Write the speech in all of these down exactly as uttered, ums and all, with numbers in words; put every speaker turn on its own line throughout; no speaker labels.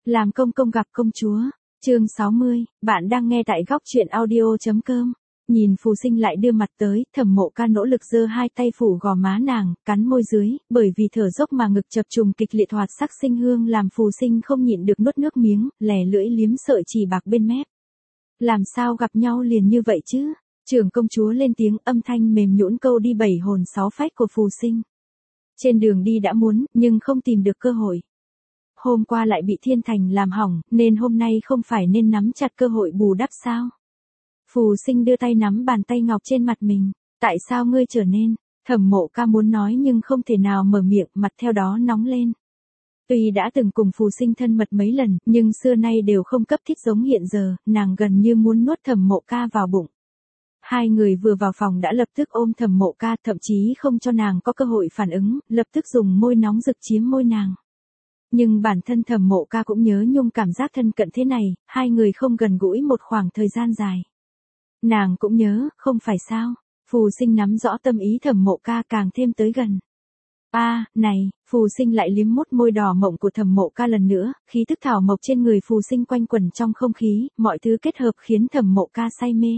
Làm công công gặp công chúa. Chương sáu mươi, bạn đang nghe tại góc truyện audio chấm com. Nhìn Phù Sinh lại đưa mặt tới, Thẩm Mộ Ca nỗ lực giơ hai tay phủ gò má nàng, cắn môi dưới, bởi vì thở dốc mà ngực chập trùng kịch liệt hoạt sắc sinh hương làm Phù Sinh không nhịn được nuốt nước miếng, lè lưỡi liếm sợi chỉ bạc bên mép. Làm sao gặp nhau liền như vậy chứ? Trưởng công chúa lên tiếng, âm thanh mềm nhũn câu đi bảy hồn sáu phách của Phù Sinh. Trên đường đi đã muốn, nhưng không tìm được cơ hội. Hôm qua lại bị Thiên Thành làm hỏng, nên hôm nay không phải nên nắm chặt cơ hội bù đắp sao? Phù Sinh đưa tay nắm bàn tay ngọc trên mặt mình. Tại sao ngươi trở nên? Thẩm Mộ Ca muốn nói nhưng không thể nào mở miệng, mặt theo đó nóng lên. Tuy đã từng cùng Phù Sinh thân mật mấy lần, nhưng xưa nay đều không cấp thiết giống hiện giờ, nàng gần như muốn nuốt Thẩm Mộ Ca vào bụng. Hai người vừa vào phòng đã lập tức ôm Thẩm Mộ Ca, thậm chí không cho nàng có cơ hội phản ứng, lập tức dùng môi nóng rực chiếm môi nàng. Nhưng bản thân Thẩm Mộ Ca cũng nhớ nhung cảm giác thân cận thế này, hai người không gần gũi một khoảng thời gian dài. Nàng cũng nhớ, không phải sao? Phù Sinh nắm rõ tâm ý Thẩm Mộ Ca càng thêm tới gần. A, à, này, Phù Sinh lại liếm mút môi đỏ mộng của Thẩm Mộ Ca lần nữa, khí tức thảo mộc trên người Phù Sinh quanh quẩn trong không khí, mọi thứ kết hợp khiến Thẩm Mộ Ca say mê.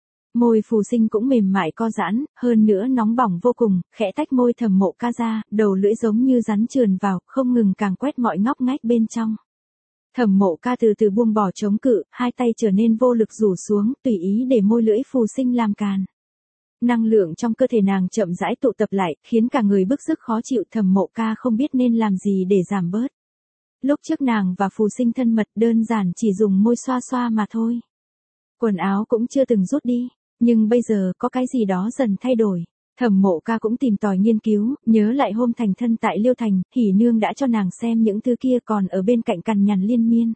Môi Phù Sinh cũng mềm mại co giãn, hơn nữa nóng bỏng vô cùng, khẽ tách môi Thẩm Mộ Ca ra, đầu lưỡi giống như rắn trườn vào, không ngừng càng quét mọi ngóc ngách bên trong. Thẩm Mộ Ca từ từ buông bỏ chống cự, hai tay trở nên vô lực rủ xuống, tùy ý để môi lưỡi Phù Sinh làm càn. Năng lượng trong cơ thể nàng chậm rãi tụ tập lại, khiến cả người bức rứt khó chịu. Thẩm Mộ Ca không biết nên làm gì để giảm bớt. Lúc trước nàng và Phù Sinh thân mật đơn giản chỉ dùng môi xoa xoa mà thôi. Quần áo cũng chưa từng rút đi. Nhưng bây giờ có cái gì đó dần thay đổi. Thẩm Mộ Ca cũng tìm tòi nghiên cứu, nhớ lại hôm thành thân tại Liêu Thành, Hỉ Nương đã cho nàng xem những thứ kia còn ở bên cạnh cằn nhằn liên miên.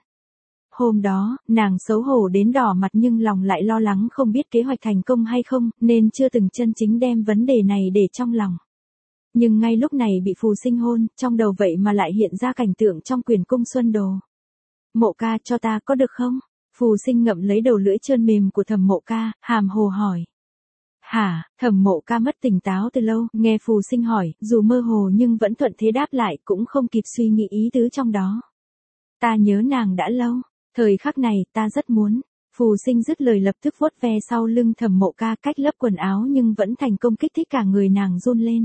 Hôm đó, nàng xấu hổ đến đỏ mặt nhưng lòng lại lo lắng không biết kế hoạch thành công hay không, nên chưa từng chân chính đem vấn đề này để trong lòng. Nhưng ngay lúc này bị Phù Sinh hôn, trong đầu vậy mà lại hiện ra cảnh tượng trong Quyền Cung Xuân Đồ. Mộ Ca cho ta có được không? Phù Sinh ngậm lấy đầu lưỡi trơn mềm của Thẩm Mộ Ca, hàm hồ hỏi. Hả? Thẩm Mộ Ca mất tỉnh táo từ lâu, nghe Phù Sinh hỏi, dù mơ hồ nhưng vẫn thuận thế đáp lại, cũng không kịp suy nghĩ ý tứ trong đó. Ta nhớ nàng đã lâu, thời khắc này ta rất muốn. Phù Sinh dứt lời lập tức vuốt ve sau lưng Thẩm Mộ Ca cách lớp quần áo nhưng vẫn thành công kích thích cả người nàng run lên.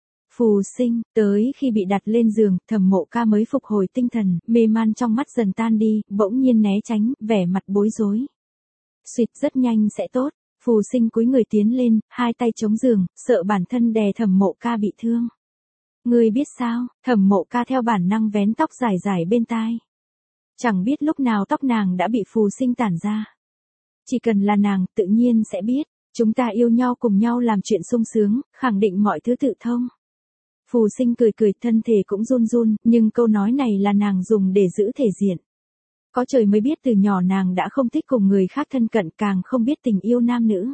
Phù Sinh, tới khi bị đặt lên giường, Thẩm Mộ Ca mới phục hồi tinh thần, mê man trong mắt dần tan đi, bỗng nhiên né tránh, vẻ mặt bối rối. Xuyệt, rất nhanh sẽ tốt. Phù Sinh cúi người tiến lên, hai tay chống giường, sợ bản thân đè Thẩm Mộ Ca bị thương. Ngươi biết sao? Thẩm Mộ Ca theo bản năng vén tóc dài dài bên tai. Chẳng biết lúc nào tóc nàng đã bị Phù Sinh tản ra. Chỉ cần là nàng, tự nhiên sẽ biết. Chúng ta yêu nhau cùng nhau làm chuyện sung sướng, khẳng định mọi thứ tự thông. Phù Sinh cười cười, thân thể cũng run run, nhưng câu nói này là nàng dùng để giữ thể diện. Có trời mới biết từ nhỏ nàng đã không thích cùng người khác thân cận, càng không biết tình yêu nam nữ.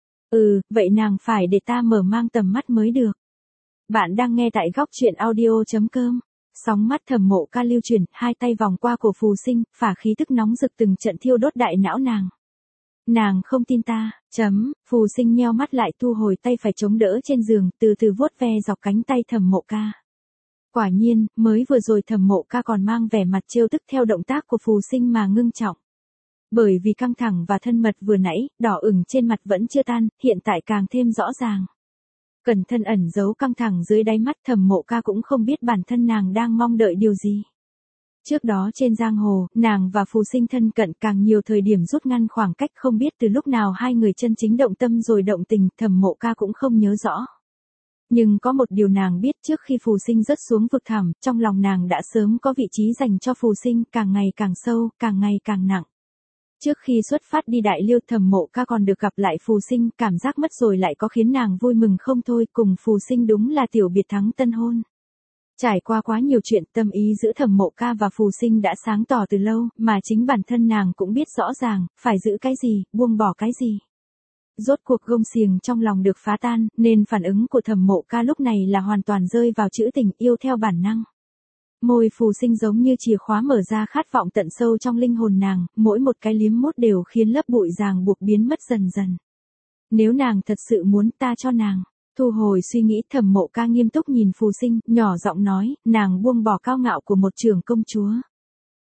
Ừ, vậy nàng phải để ta mở mang tầm mắt mới được. Bạn đang nghe tại góc truyện audio chấm com. Sóng mắt Thẩm Mộ Ca lưu chuyển, hai tay vòng qua cổ Phù Sinh, phả khí tức nóng rực từng trận thiêu đốt đại não nàng. Nàng không tin ta, chấm, Phù Sinh nheo mắt lại thu hồi tay phải chống đỡ trên giường, từ từ vuốt ve dọc cánh tay Thẩm Mộ Ca. Quả nhiên, mới vừa rồi Thẩm Mộ Ca còn mang vẻ mặt trêu tức theo động tác của Phù Sinh mà ngưng trọng. Bởi vì căng thẳng và thân mật vừa nãy, đỏ ửng trên mặt vẫn chưa tan, hiện tại càng thêm rõ ràng. Cẩn thận ẩn giấu căng thẳng dưới đáy mắt, Thẩm Mộ Ca cũng không biết bản thân nàng đang mong đợi điều gì. Trước đó trên giang hồ, nàng và Phù Sinh thân cận, càng nhiều thời điểm rút ngăn khoảng cách, không biết từ lúc nào hai người chân chính động tâm rồi động tình, Thẩm Mộ Ca cũng không nhớ rõ. Nhưng có một điều nàng biết, trước khi Phù Sinh rớt xuống vực thẳm, trong lòng nàng đã sớm có vị trí dành cho Phù Sinh, càng ngày càng sâu, càng ngày càng nặng. Trước khi xuất phát đi Đại Liêu, Thẩm Mộ Ca còn được gặp lại Phù Sinh, cảm giác mất rồi lại có khiến nàng vui mừng không thôi, cùng Phù Sinh đúng là tiểu biệt thắng tân hôn. Trải qua quá nhiều chuyện, tâm ý giữa Thẩm Mộ Ca và Phù Sinh đã sáng tỏ từ lâu, mà chính bản thân nàng cũng biết rõ ràng, phải giữ cái gì, buông bỏ cái gì. Rốt cuộc gông xiềng trong lòng được phá tan, nên phản ứng của Thẩm Mộ Ca lúc này là hoàn toàn rơi vào chữ tình yêu theo bản năng. Môi Phù Sinh giống như chìa khóa mở ra khát vọng tận sâu trong linh hồn nàng, mỗi một cái liếm mút đều khiến lớp bụi ràng buộc biến mất dần dần. Nếu nàng thật sự muốn, ta cho nàng. Thu hồi suy nghĩ, Thẩm Mộ Ca nghiêm túc nhìn Phù Sinh, nhỏ giọng nói, nàng buông bỏ cao ngạo của một trưởng công chúa.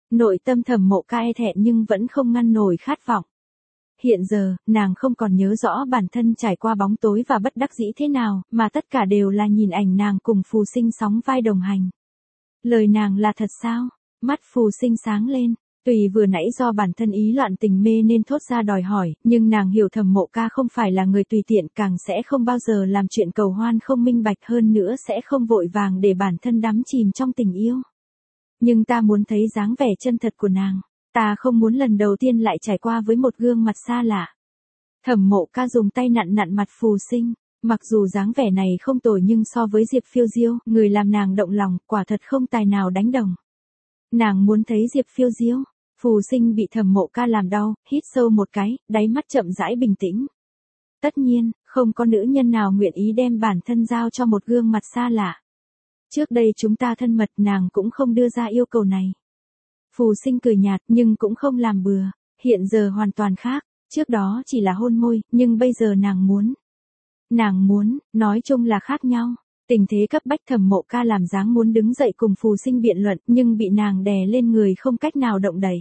Nội tâm Thẩm Mộ Ca e thẹn nhưng vẫn không ngăn nổi khát vọng. Hiện giờ, nàng không còn nhớ rõ bản thân trải qua bóng tối và bất đắc dĩ thế nào, mà tất cả đều là nhìn ảnh nàng cùng Phù Sinh sóng vai đồng hành. Lời nàng là thật sao? Mắt Phù Sinh sáng lên, tùy vừa nãy do bản thân ý loạn tình mê nên thốt ra đòi hỏi, nhưng nàng hiểu Thẩm Mộ Ca không phải là người tùy tiện, càng sẽ không bao giờ làm chuyện cầu hoan không minh bạch, hơn nữa sẽ không vội vàng để bản thân đắm chìm trong tình yêu. Nhưng ta muốn thấy dáng vẻ chân thật của nàng. Ta không muốn lần đầu tiên lại trải qua với một gương mặt xa lạ. Thẩm Mộ Ca dùng tay nặn nặn mặt Phù Sinh, mặc dù dáng vẻ này không tồi nhưng so với Diệp Phiêu Diêu, người làm nàng động lòng, quả thật không tài nào đánh đồng. Nàng muốn thấy Diệp Phiêu Diêu. Phù Sinh bị Thẩm Mộ Ca làm đau, hít sâu một cái, đáy mắt chậm rãi bình tĩnh. Tất nhiên, không có nữ nhân nào nguyện ý đem bản thân giao cho một gương mặt xa lạ. Trước đây chúng ta thân mật, nàng cũng không đưa ra yêu cầu này. Phù Sinh cười nhạt nhưng cũng không làm bừa, hiện giờ hoàn toàn khác, trước đó chỉ là hôn môi, nhưng bây giờ nàng muốn. Nàng muốn, nói chung là khác nhau. Tình thế cấp bách, Thẩm Mộ Ca làm dáng muốn đứng dậy cùng Phù Sinh biện luận, nhưng bị nàng đè lên người không cách nào động đậy.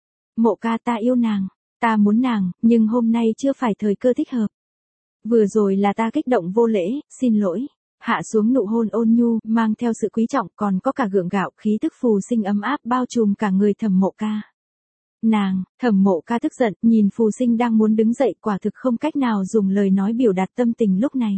Mộ Ca, ta yêu nàng, ta muốn nàng, nhưng hôm nay chưa phải thời cơ thích hợp. Vừa rồi là ta kích động vô lễ, xin lỗi. Hạ xuống nụ hôn ôn nhu, mang theo sự quý trọng, còn có cả gượng gạo, khí tức Phù Sinh ấm áp bao trùm cả người Thẩm Mộ Ca. Nàng, Thẩm Mộ Ca tức giận, nhìn Phù Sinh đang muốn đứng dậy, quả thực không cách nào dùng lời nói biểu đạt tâm tình lúc này.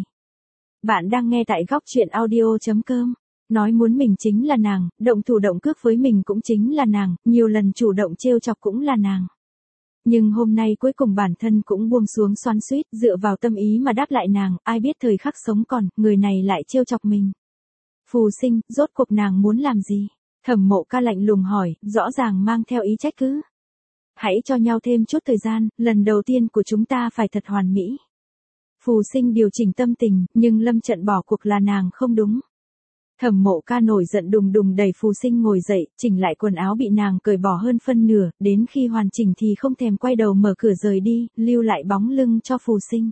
Bạn đang nghe tại góc truyện audio chấm com. Nói muốn mình chính là nàng, động thủ động cước với mình cũng chính là nàng, nhiều lần chủ động trêu chọc cũng là nàng. Nhưng hôm nay cuối cùng bản thân cũng buông xuống xoắn xuýt, dựa vào tâm ý mà đáp lại nàng, ai biết thời khắc sống còn, người này lại trêu chọc mình. Phù Sinh, rốt cuộc nàng muốn làm gì? Thẩm Mộ Ca lạnh lùng hỏi, rõ ràng mang theo ý trách cứ. Hãy cho nhau thêm chút thời gian, lần đầu tiên của chúng ta phải thật hoàn mỹ. Phù Sinh điều chỉnh tâm tình, nhưng lâm trận bỏ cuộc là nàng không đúng. Thẩm Mộ Ca nổi giận đùng đùng đẩy Phù Sinh ngồi dậy, chỉnh lại quần áo bị nàng cởi bỏ hơn phân nửa, đến khi hoàn chỉnh thì không thèm quay đầu mở cửa rời đi, lưu lại bóng lưng cho Phù Sinh.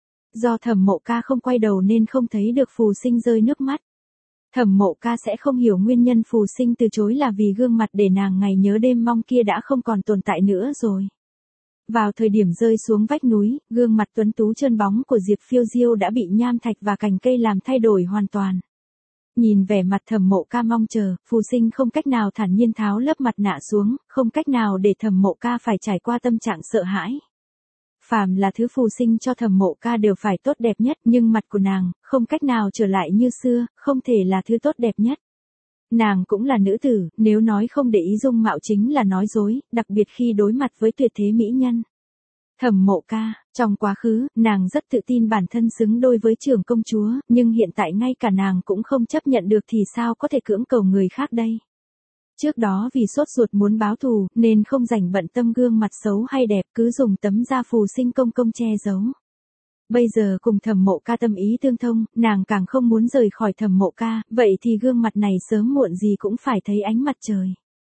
Do Thẩm Mộ Ca không quay đầu nên không thấy được Phù Sinh rơi nước mắt. Thẩm Mộ Ca sẽ không hiểu nguyên nhân Phù Sinh từ chối là vì gương mặt để nàng ngày nhớ đêm mong kia đã không còn tồn tại nữa rồi. Vào thời điểm rơi xuống vách núi, gương mặt tuấn tú trơn bóng của Diệp Phiêu Diêu đã bị nham thạch và cành cây làm thay đổi hoàn toàn. Nhìn vẻ mặt Thẩm Mộ Ca mong chờ, Phù Sinh không cách nào thản nhiên tháo lớp mặt nạ xuống, không cách nào để Thẩm Mộ Ca phải trải qua tâm trạng sợ hãi. Phàm là thứ Phù Sinh cho Thẩm Mộ Ca đều phải tốt đẹp nhất, nhưng mặt của nàng, không cách nào trở lại như xưa, không thể là thứ tốt đẹp nhất. Nàng cũng là nữ tử, nếu nói không để ý dung mạo chính là nói dối, đặc biệt khi đối mặt với tuyệt thế mỹ nhân. Thẩm Mộ Ca, trong quá khứ, nàng rất tự tin bản thân xứng đôi với trưởng công chúa, nhưng hiện tại ngay cả nàng cũng không chấp nhận được thì sao có thể cưỡng cầu người khác đây. Trước đó vì sốt ruột muốn báo thù, nên không rảnh bận tâm gương mặt xấu hay đẹp, cứ dùng tấm da Phù Sinh công công che giấu. Bây giờ cùng Thẩm Mộ Ca tâm ý tương thông, nàng càng không muốn rời khỏi Thẩm Mộ Ca, vậy thì gương mặt này sớm muộn gì cũng phải thấy ánh mặt trời.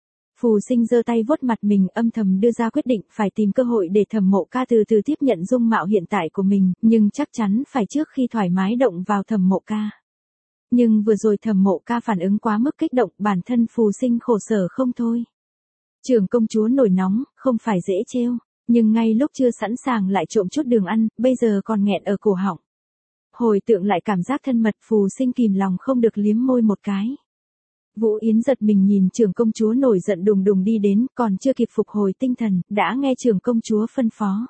Phù Sinh giơ tay vuốt mặt mình, âm thầm đưa ra quyết định phải tìm cơ hội để Thẩm Mộ Ca từ từ tiếp nhận dung mạo hiện tại của mình, nhưng chắc chắn phải trước khi thoải mái động vào Thẩm Mộ Ca. Nhưng vừa rồi Thẩm Mộ Ca phản ứng quá mức kích động, bản thân Phù Sinh khổ sở không thôi. Trưởng công chúa nổi nóng, không phải dễ trêu, nhưng ngay lúc chưa sẵn sàng lại trộm chút đường ăn, bây giờ còn nghẹn ở cổ họng. Hồi tượng lại cảm giác thân mật, Phù Sinh kìm lòng không được liếm môi một cái. Vũ Yến giật mình nhìn trưởng công chúa nổi giận đùng đùng đi đến, còn chưa kịp phục hồi tinh thần, đã nghe trưởng công chúa phân phó.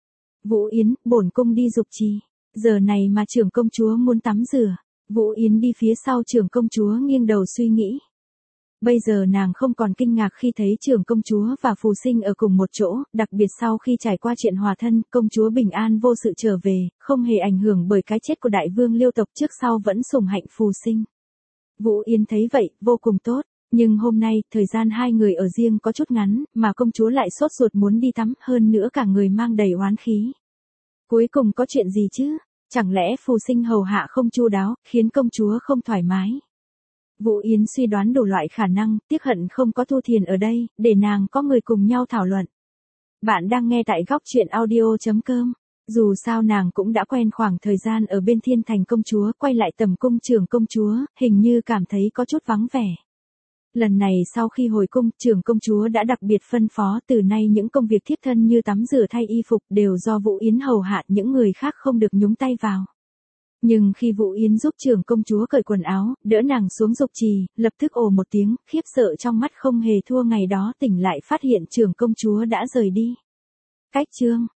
Vũ Yến, bổn cung đi dục trì. Giờ này mà trưởng công chúa muốn tắm rửa. Vũ Yến đi phía sau trưởng công chúa nghiêng đầu suy nghĩ. Bây giờ nàng không còn kinh ngạc khi thấy trưởng công chúa và Phù Sinh ở cùng một chỗ, đặc biệt sau khi trải qua chuyện hòa thân, công chúa bình an vô sự trở về, không hề ảnh hưởng bởi cái chết của đại vương Liêu tộc, trước sau vẫn sủng hạnh Phù Sinh. Vũ Yến thấy vậy, vô cùng tốt, nhưng hôm nay, thời gian hai người ở riêng có chút ngắn, mà công chúa lại sốt ruột muốn đi tắm, hơn nữa cả người mang đầy oán khí. Cuối cùng có chuyện gì chứ? Chẳng lẽ Phù Sinh hầu hạ không chu đáo, khiến công chúa không thoải mái? Vũ Yến suy đoán đủ loại khả năng, tiếc hận không có Thu Thiền ở đây, để nàng có người cùng nhau thảo luận. Bạn đang nghe tại góc truyện audio chấm com. Dù sao nàng cũng đã quen khoảng thời gian ở bên Thiên Thành công chúa, quay lại tầm cung trưởng công chúa, hình như cảm thấy có chút vắng vẻ. Lần này sau khi hồi cung, trưởng công chúa đã đặc biệt phân phó từ nay những công việc thiếp thân như tắm rửa thay y phục đều do Vũ Yến hầu hạ, những người khác không được nhúng tay vào. Nhưng khi Vũ Yến giúp trưởng công chúa cởi quần áo, đỡ nàng xuống dục trì, lập tức ồ một tiếng, khiếp sợ trong mắt không hề thua ngày đó tỉnh lại phát hiện trưởng công chúa đã rời đi. Cách chương